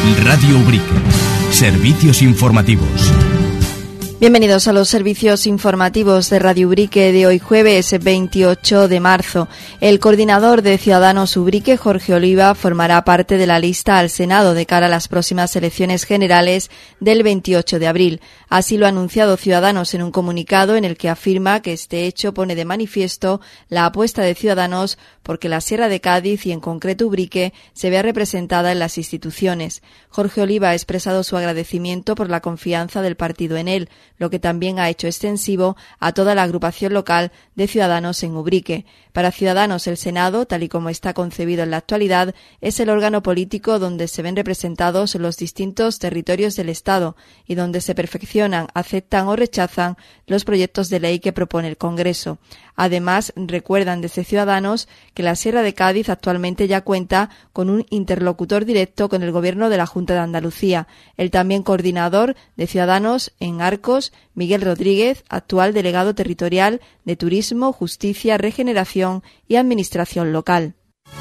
Radio Ubrique. Servicios informativos. Bienvenidos a los servicios informativos de Radio Ubrique de hoy jueves 28 de marzo. El coordinador de Ciudadanos Ubrique, Jorge Oliva, formará parte de la lista al Senado de cara a las próximas elecciones generales del 28 de abril. Así lo ha anunciado Ciudadanos en un comunicado en el que afirma que este hecho pone de manifiesto la apuesta de Ciudadanos porque la Sierra de Cádiz y en concreto Ubrique se vea representada en las instituciones. Jorge Oliva ha expresado su agradecimiento por la confianza del partido en él, lo que también ha hecho extensivo a toda la agrupación local de Ciudadanos en Ubrique. Para Ciudadanos, el Senado, tal y como está concebido en la actualidad, es el órgano político donde se ven representados los distintos territorios del Estado y donde se perfeccionan, aceptan o rechazan los proyectos de ley que propone el Congreso. Además, recuerdan desde Ciudadanos que la Sierra de Cádiz actualmente ya cuenta con un interlocutor directo con el Gobierno de la Junta de Andalucía. El también coordinador de Ciudadanos en Arcos, Miguel Rodríguez, actual delegado territorial de Turismo, Justicia, Regeneración y Administración Local.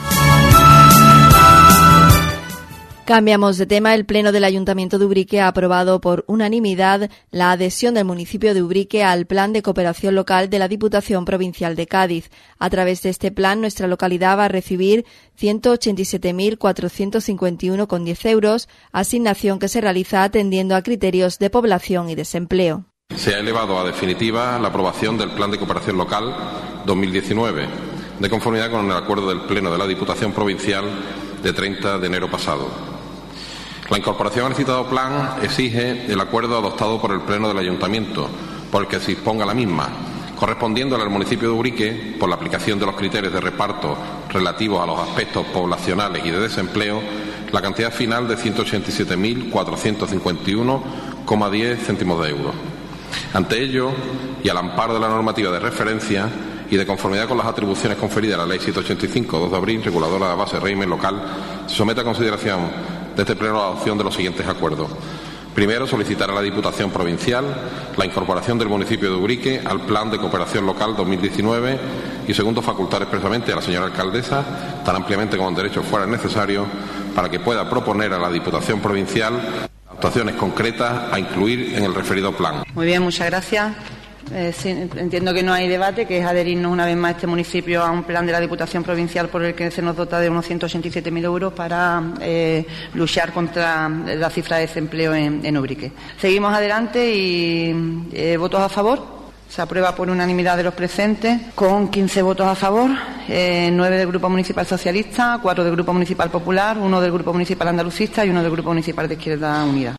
Cambiamos de tema. El Pleno del Ayuntamiento de Ubrique ha aprobado por unanimidad la adhesión del municipio de Ubrique al Plan de Cooperación Local de la Diputación Provincial de Cádiz. A través de este plan, nuestra localidad va a recibir 187.451,10 euros, asignación que se realiza atendiendo a criterios de población y desempleo. Se ha elevado a definitiva la aprobación del Plan de Cooperación Local 2019, de conformidad con el acuerdo del Pleno de la Diputación Provincial de 30 de enero pasado. La incorporación al citado plan exige el acuerdo adoptado por el Pleno del Ayuntamiento, por el que se disponga la misma, correspondiéndole al municipio de Ubrique, por la aplicación de los criterios de reparto relativos a los aspectos poblacionales y de desempleo, la cantidad final de 187.451,10 céntimos de euros. Ante ello, y al amparo de la normativa de referencia y de conformidad con las atribuciones conferidas a la Ley 785, 2 de abril, reguladora de la base régimen local, se somete a consideración de este Pleno la adopción de los siguientes acuerdos. Primero, solicitar a la Diputación Provincial la incorporación del municipio de Ubrique al Plan de Cooperación Local 2019 y segundo, facultar expresamente a la señora alcaldesa, tan ampliamente como en derecho fuera necesario, para que pueda proponer a la Diputación Provincial actuaciones concretas a incluir en el referido plan. Muy bien, muchas gracias. Sí, entiendo que no hay debate, que es adherirnos una vez más a este municipio a un plan de la Diputación Provincial por el que se nos dota de unos 187.000 euros para luchar contra la cifra de desempleo en Ubrique. Seguimos adelante y votos a favor. Se aprueba por unanimidad de los presentes, con 15 votos a favor, 9 del Grupo Municipal Socialista, 4 del Grupo Municipal Popular, 1 del Grupo Municipal Andalucista y 1 del Grupo Municipal de Izquierda Unida.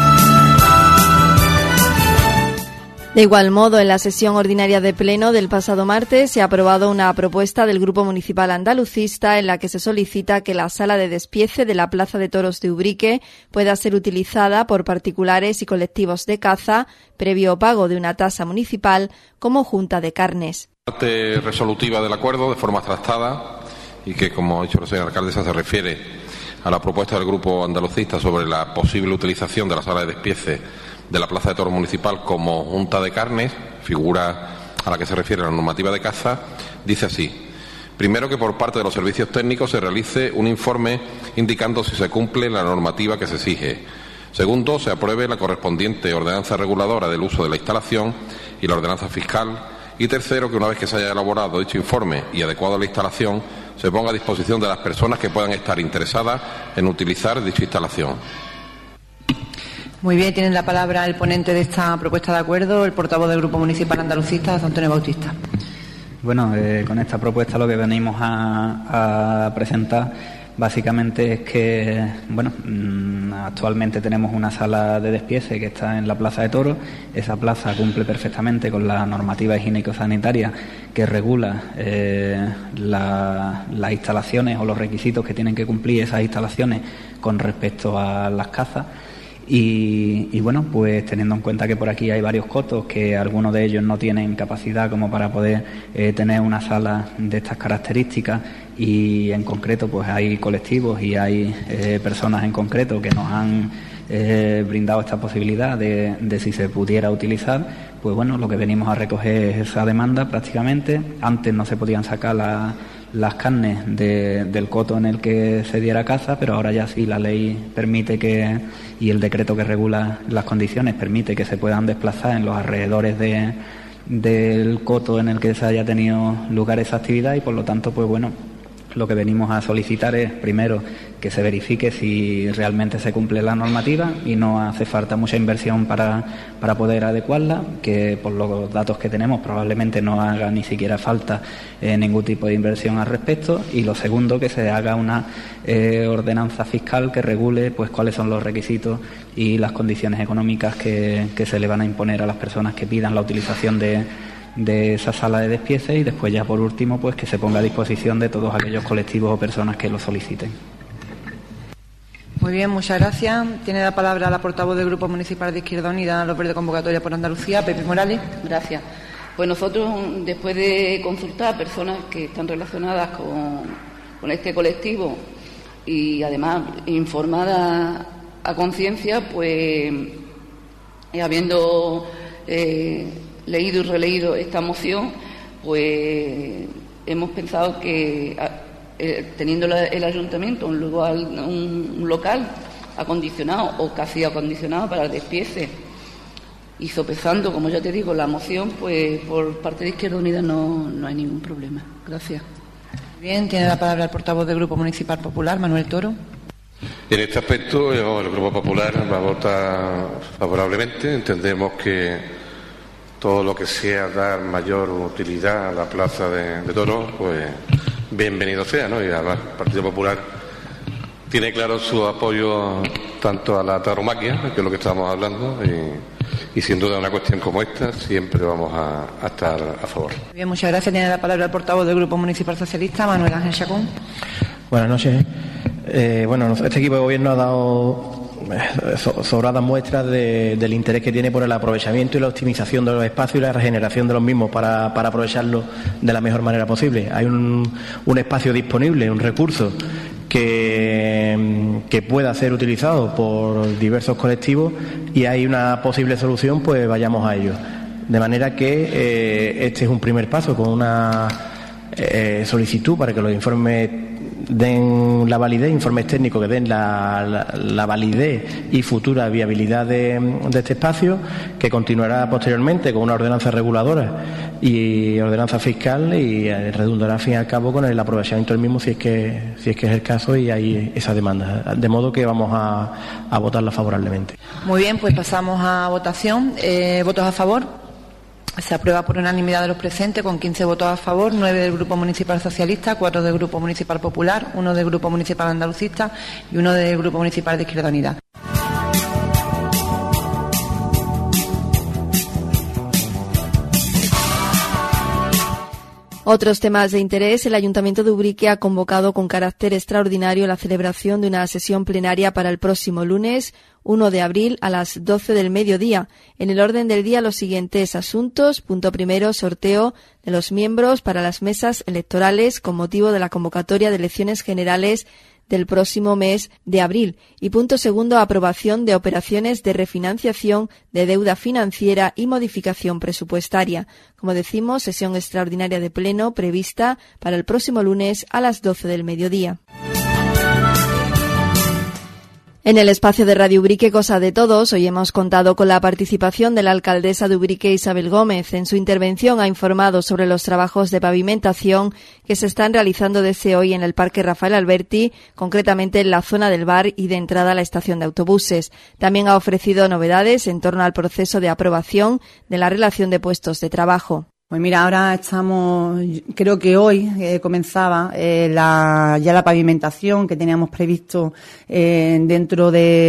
De igual modo, en la sesión ordinaria de Pleno del pasado martes se ha aprobado una propuesta del Grupo Municipal Andalucista en la que se solicita que la sala de despiece de la Plaza de Toros de Ubrique pueda ser utilizada por particulares y colectivos de caza, previo pago de una tasa municipal, como junta de carnes. Parte resolutiva del acuerdo, de forma trastada, y que, como ha dicho la señora alcaldesa, se refiere a la propuesta del Grupo Andalucista sobre la posible utilización de la sala de despiece de la Plaza de Toros Municipal como junta de carnes, figura a la que se refiere la normativa de caza, dice así: primero, que por parte de los servicios técnicos se realice un informe indicando si se cumple la normativa que se exige. Segundo, se apruebe la correspondiente ordenanza reguladora del uso de la instalación y la ordenanza fiscal. Y tercero, que una vez que se haya elaborado dicho informe y adecuado a la instalación, se ponga a disposición de las personas que puedan estar interesadas en utilizar dicha instalación. Muy bien, tiene la palabra el ponente de esta propuesta de acuerdo, el portavoz del Grupo Municipal Andalucista, Antonio Bautista. Bueno, con esta propuesta lo que venimos a presentar básicamente es que, bueno, actualmente tenemos una sala de despiece que está en la Plaza de Toros. Esa plaza cumple perfectamente con la normativa higiénico-sanitaria que regula las instalaciones o los requisitos que tienen que cumplir esas instalaciones con respecto a las cazas. Y bueno, pues teniendo en cuenta que por aquí hay varios cotos, que algunos de ellos no tienen capacidad como para poder tener una sala de estas características, y en concreto pues hay colectivos y hay personas en concreto que nos han brindado esta posibilidad de si se pudiera utilizar, pues bueno, lo que venimos a recoger es esa demanda prácticamente. Antes no se podían sacar las carnes del coto en el que se diera caza, pero ahora ya sí la ley permite que, y el decreto que regula las condiciones permite que se puedan desplazar en los alrededores del coto en el que se haya tenido lugar esa actividad, y por lo tanto, pues bueno, lo que venimos a solicitar es, primero, que se verifique si realmente se cumple la normativa y no hace falta mucha inversión para poder adecuarla, que por los datos que tenemos probablemente no haga ni siquiera falta ningún tipo de inversión al respecto. Y lo segundo, que se haga una ordenanza fiscal que regule pues cuáles son los requisitos y las condiciones económicas que se le van a imponer a las personas que pidan la utilización de esa sala de despiece, y después ya por último pues que se ponga a disposición de todos aquellos colectivos o personas que lo soliciten. Muy bien, muchas gracias. Tiene la palabra la portavoz del Grupo Municipal de Izquierda Unida, los Verdes Convocatoria por Andalucía, Pepe Morales. Gracias. Pues nosotros, después de consultar a personas que están relacionadas con este colectivo y además informadas a conciencia, pues habiendo leído y releído esta moción, pues hemos pensado que teniendo el ayuntamiento un local acondicionado o casi acondicionado para el despiece, y sopesando, como ya te digo, la moción, pues por parte de Izquierda Unida no hay ningún problema. Gracias. Bien, tiene la palabra el portavoz del Grupo Municipal Popular, Manuel Toro. En este aspecto, el Grupo Popular va a votar favorablemente. Entendemos que todo lo que sea dar mayor utilidad a la plaza de toros, pues bienvenido sea, ¿no? Y además el Partido Popular tiene claro su apoyo tanto a la tauromaquia, que es lo que estábamos hablando, y sin duda una cuestión como esta siempre vamos a estar a favor. Bien, muchas gracias. Tiene la palabra el portavoz del Grupo Municipal Socialista, Manuel Ángel Chacón. Buenas noches. Este equipo de gobierno ha dado sobradas muestras del interés que tiene por el aprovechamiento y la optimización de los espacios y la regeneración de los mismos para aprovecharlos de la mejor manera posible. Hay un espacio disponible, un recurso que pueda ser utilizado por diversos colectivos, y hay una posible solución, pues vayamos a ello. De manera que este es un primer paso con una solicitud para que los informes den la validez, informes técnicos que den la validez y futura viabilidad de este espacio, que continuará posteriormente con una ordenanza reguladora y ordenanza fiscal, y redundará al fin y al cabo con el aprovechamiento del mismo si es que es el caso y hay esa demanda. De modo que vamos a votarla favorablemente. Muy bien, pues pasamos a votación. ¿Votos a favor? Se aprueba por unanimidad de los presentes, con 15 votos a favor, 9 del Grupo Municipal Socialista, 4 del Grupo Municipal Popular, 1 del Grupo Municipal Andalucista y 1 del Grupo Municipal de Izquierda Unida. Otros temas de interés. El Ayuntamiento de Ubrique ha convocado con carácter extraordinario la celebración de una sesión plenaria para el próximo lunes 1 de abril a las 12 del mediodía. En el orden del día, los siguientes asuntos. Punto primero, sorteo de los miembros para las mesas electorales con motivo de la convocatoria de elecciones generales del próximo mes de abril. Y punto segundo, aprobación de operaciones de refinanciación de deuda financiera y modificación presupuestaria. Como decimos, sesión extraordinaria de pleno prevista para el próximo lunes a las 12 del mediodía. En el espacio de Radio Ubrique, Cosa de Todos, hoy hemos contado con la participación de la alcaldesa de Ubrique, Isabel Gómez. En su intervención ha informado sobre los trabajos de pavimentación que se están realizando desde hoy en el Parque Rafael Alberti, concretamente en la zona del bar y de entrada a la estación de autobuses. También ha ofrecido novedades en torno al proceso de aprobación de la relación de puestos de trabajo. Pues mira, ahora creo que hoy comenzaba ya la pavimentación que teníamos previsto dentro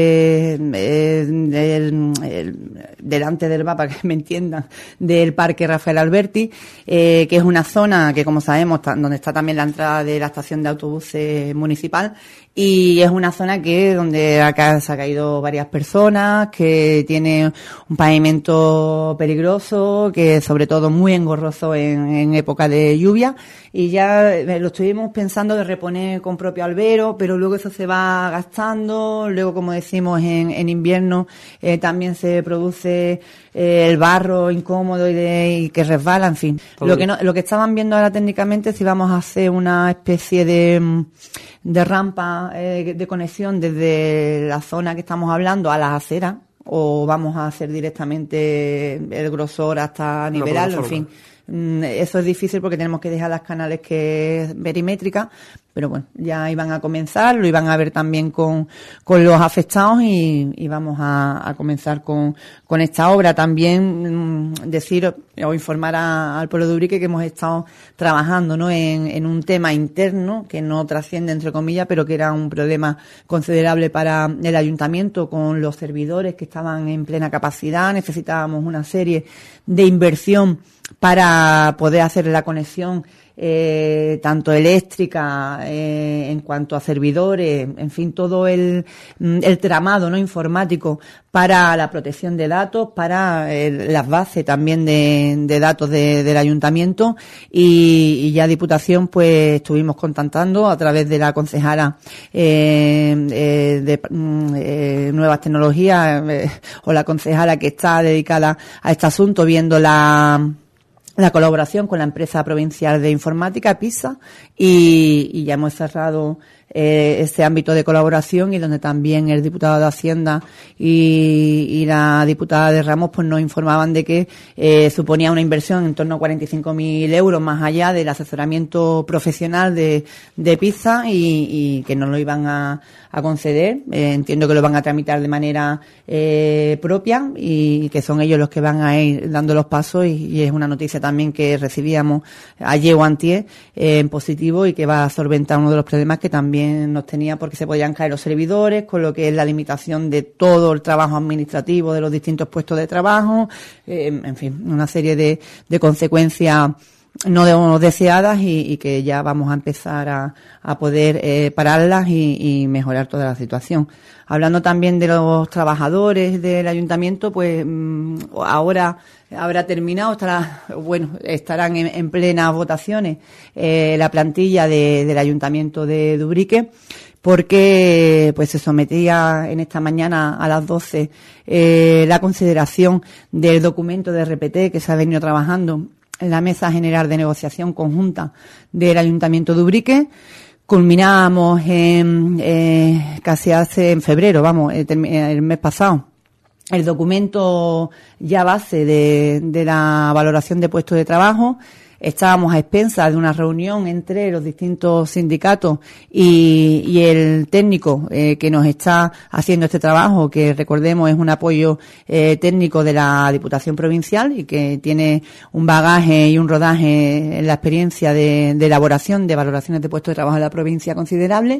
delante del bar, para que me entiendan, del Parque Rafael Alberti, que es una zona que, como sabemos, donde está también la entrada de la estación de autobuses municipal, y es una zona donde acá se ha caído varias personas, que tiene un pavimento peligroso, que sobre todo muy engorroso en época de lluvia, y ya lo estuvimos pensando de reponer con propio albero, pero luego eso se va gastando. Luego, como decimos, en invierno también se produce produce el barro incómodo y que resbala, en fin. Lo que estaban viendo ahora técnicamente es si vamos a hacer una especie de rampa de conexión desde la zona que estamos hablando a las aceras, o vamos a hacer directamente el grosor hasta nivelarlo, en fin. Eso es difícil porque tenemos que dejar las canales que es verimétrica, pero bueno, ya iban a comenzar, lo iban a ver también con los afectados y vamos a comenzar con esta obra. También decir o informar al pueblo de Ubrique que hemos estado trabajando, ¿no?, en un tema interno que no trasciende, entre comillas, pero que era un problema considerable para el ayuntamiento, con los servidores que estaban en plena capacidad. Necesitábamos una serie de inversión para poder hacer la conexión tanto eléctrica, en cuanto a servidores, en fin, todo el tramado, ¿no?, informático para la protección de datos, para las bases también de datos del ayuntamiento, y ya Diputación pues estuvimos contactando a través de la concejala de Nuevas Tecnologías, o la concejala que está dedicada a este asunto, viendo la colaboración con la empresa provincial de informática, PISA, y ya hemos cerrado este ámbito de colaboración, y donde también el diputado de Hacienda y la diputada de Ramos pues nos informaban de que suponía una inversión en torno a 45.000 euros más allá del asesoramiento profesional de PISA, y que no lo iban a conceder. Entiendo que lo van a tramitar de manera propia, y que son ellos los que van a ir dando los pasos, y es una noticia también que recibíamos ayer o antier en positivo, y que va a solventar uno de los problemas que también nos tenía, porque se podían caer los servidores, con lo que es la limitación de todo el trabajo administrativo de los distintos puestos de trabajo, en fin, una serie de consecuencias no deseadas, y que ya vamos a empezar a poder pararlas y mejorar toda la situación. Hablando también de los trabajadores del ayuntamiento, pues ahora habrá terminado, estarán en plenas votaciones la plantilla del ayuntamiento de Ubrique, porque pues se sometía en esta mañana a las 12 la consideración del documento de RPT que se ha venido trabajando en la Mesa General de Negociación Conjunta del Ayuntamiento de Ubrique. Culminamos casi en febrero, el mes pasado, el documento ya base de la valoración de puestos de trabajo. Estábamos a expensas de una reunión entre los distintos sindicatos y el técnico que nos está haciendo este trabajo, que recordemos es un apoyo técnico de la Diputación Provincial, y que tiene un bagaje y un rodaje en la experiencia de elaboración de valoraciones de puestos de trabajo en la provincia considerable,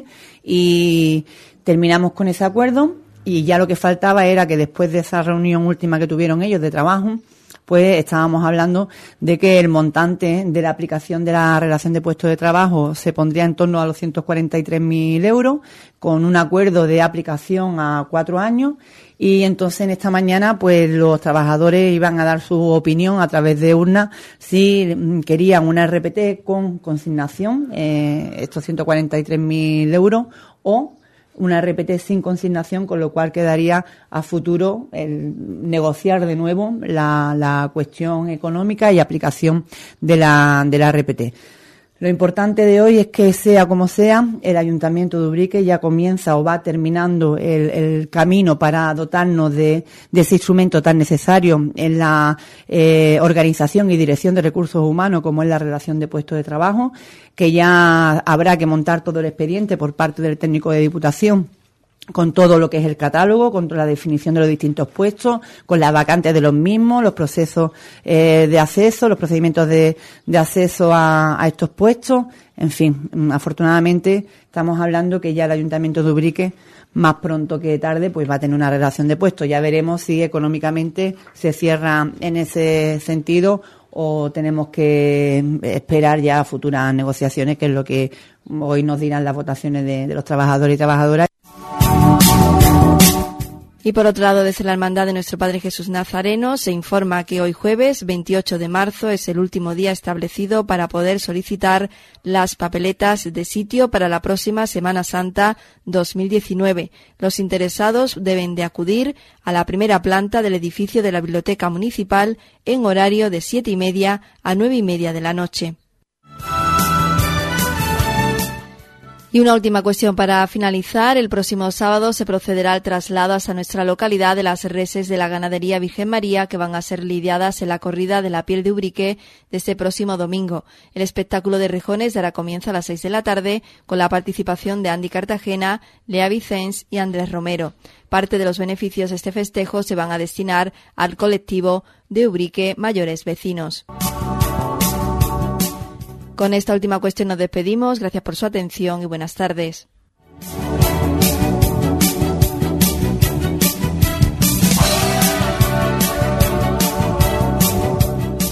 y terminamos con ese acuerdo. Y ya lo que faltaba era que después de esa reunión última que tuvieron ellos de trabajo, pues estábamos hablando de que el montante de la aplicación de la relación de puestos de trabajo se pondría en torno a los 143.000 euros, con un acuerdo de aplicación a 4 años. Y entonces en esta mañana pues los trabajadores iban a dar su opinión a través de urna si querían una RPT con consignación, estos 143.000 euros, o una RPT sin consignación, con lo cual quedaría a futuro el negociar de nuevo la cuestión económica y aplicación de la RPT. Lo importante de hoy es que, sea como sea, el Ayuntamiento de Ubrique ya comienza o va terminando el camino para dotarnos de ese instrumento tan necesario en la organización y dirección de recursos humanos, como es la relación de puestos de trabajo, que ya habrá que montar todo el expediente por parte del técnico de Diputación, con todo lo que es el catálogo, con la definición de los distintos puestos, con las vacantes de los mismos, los procesos de acceso, los procedimientos de acceso a estos puestos. En fin, afortunadamente estamos hablando que ya el Ayuntamiento de Ubrique, más pronto que tarde, pues va a tener una relación de puestos. Ya veremos si económicamente se cierra en ese sentido, o tenemos que esperar ya a futuras negociaciones, que es lo que hoy nos dirán las votaciones de los trabajadores y trabajadoras. Y por otro lado, desde la Hermandad de Nuestro Padre Jesús Nazareno se informa que hoy jueves 28 de marzo es el último día establecido para poder solicitar las papeletas de sitio para la próxima Semana Santa 2019. Los interesados deben de acudir a la primera planta del edificio de la Biblioteca Municipal en horario de 7:30 a 9:30 de la noche. Y una última cuestión para finalizar. El próximo sábado se procederá al traslado hasta nuestra localidad de las reses de la ganadería Virgen María que van a ser lidiadas en la corrida de la piel de Ubrique de este próximo domingo. El espectáculo de rejones dará comienzo a las 6 de la tarde con la participación de Andy Cartagena, Lea Vicens y Andrés Romero. Parte de los beneficios de este festejo se van a destinar al colectivo de Ubrique Mayores Vecinos. Con esta última cuestión nos despedimos. Gracias por su atención y buenas tardes.